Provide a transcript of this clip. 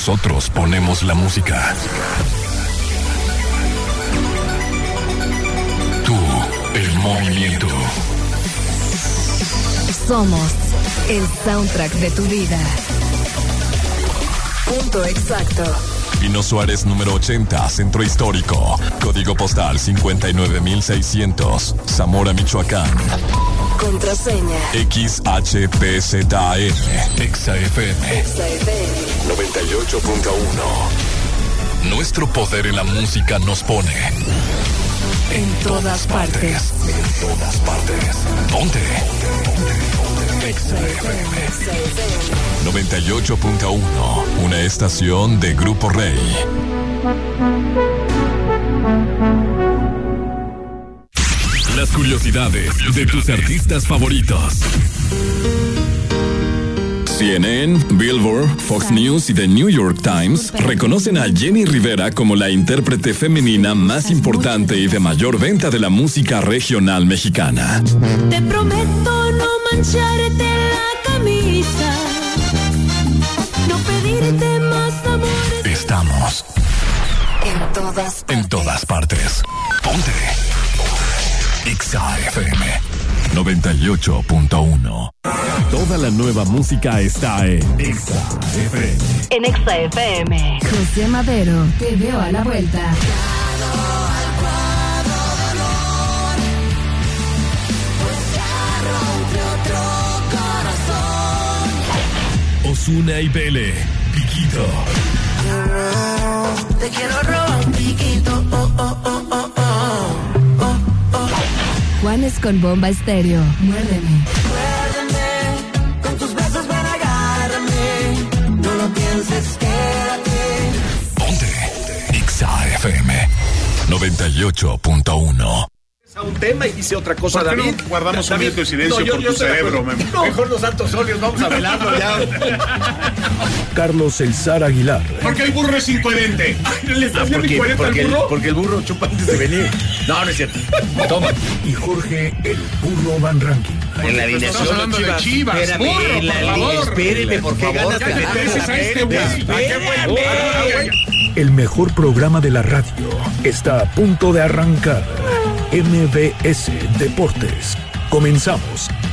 Nosotros ponemos la música. Tú, el movimiento. Somos el soundtrack de tu vida. Punto exacto. Pino Suárez número 80, Centro Histórico. Código postal 59600, Zamora, Michoacán. Contraseña XHPZAM. XAFM 98.1. Nuestro poder en la música nos pone en todas partes. En todas partes. Ponte. XAFM 98.1. Una estación de Grupo Rey. Las curiosidades de tus artistas favoritos. CNN, Billboard, Fox News y The New York Times reconocen a Jenny Rivera como la intérprete femenina más importante y de mayor venta de la música regional mexicana. Te prometo no mancharte la camisa, no pedirte más amores. Estamos en todas partes. Ponte. XAFM 98.1. Toda la nueva música está en XAFM. En XAFM. José Madero, te veo a la vuelta. Ozuna y Bele, Piquito. Te quiero robar un piquito, Juanes con Bomba Estéreo, muérdeme. Muérdeme, con tus besos ven, agárrame. No lo pienses, quédate. Ponte. XAFM 98.1. A un tema y dice otra cosa, ¿Por qué David. no guardamos un minuto de silencio por tu cerebro, no, mejor los santos óleos, vamos a velarlo ya. Carlos El Zar Aguilar. ¿Por qué el burro es incoherente? ¿Le estás haciendo incoherente al burro? Porque el burro chupa antes de venir. No es cierto. Toma. Y Jorge El Burro Van Ranking. En la Estamos hablando de Chivas. Espérame, Burro, por favor. espéreme, por favor. ¿Qué te pareces a este güey? El mejor programa de la radio está a punto de arrancar. MBS Deportes. Comenzamos.